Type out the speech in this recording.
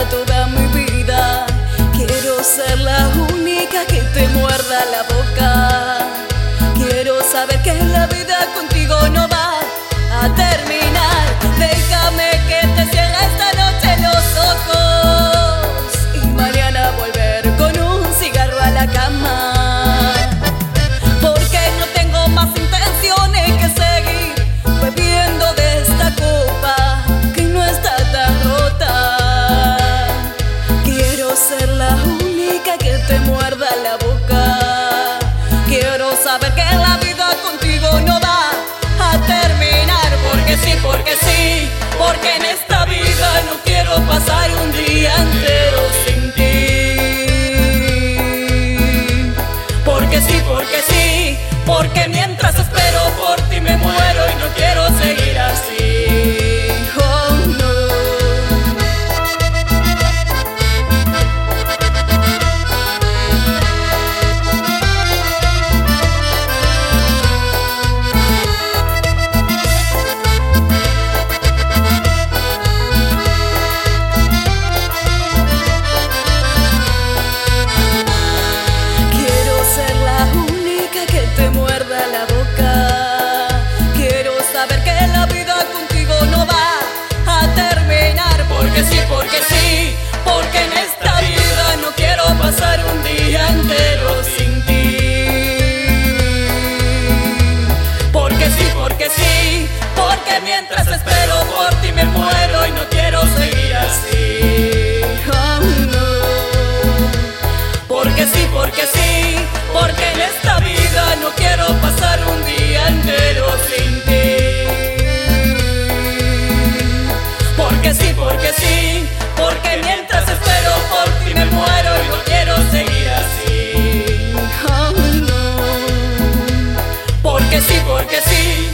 toda mi vida. Quiero ser la única que te muerda la boca. Quiero saber que la vida contigo no va a terminar. Déjame que te cierre esta noche los ojos y mañana volver con un cigarro a la cama. Porque no tengo más intenciones que seguir bebiendo de esta copa que no está tan rota. Quiero ser la única que te muerda la boca. Quiero saber que la vida contigo no va a terminar. Porque sí, porque en esta vida no quiero pasar un día entero sin ti. Porque sí, porque mientras espero por ti me muero y no quiero seguir así. Oh, no. Porque sí, porque en esta vida no quiero pasar un día entero sin ti. Porque sí, porque mientras espero por ti me muero y no quiero seguir así. Oh, no. Porque sí, porque en esta vida no quiero pasar un día entero sin ti. Porque sí, porque mientras espero por ti me muero y no quiero seguir así. Oh, no. Porque sí,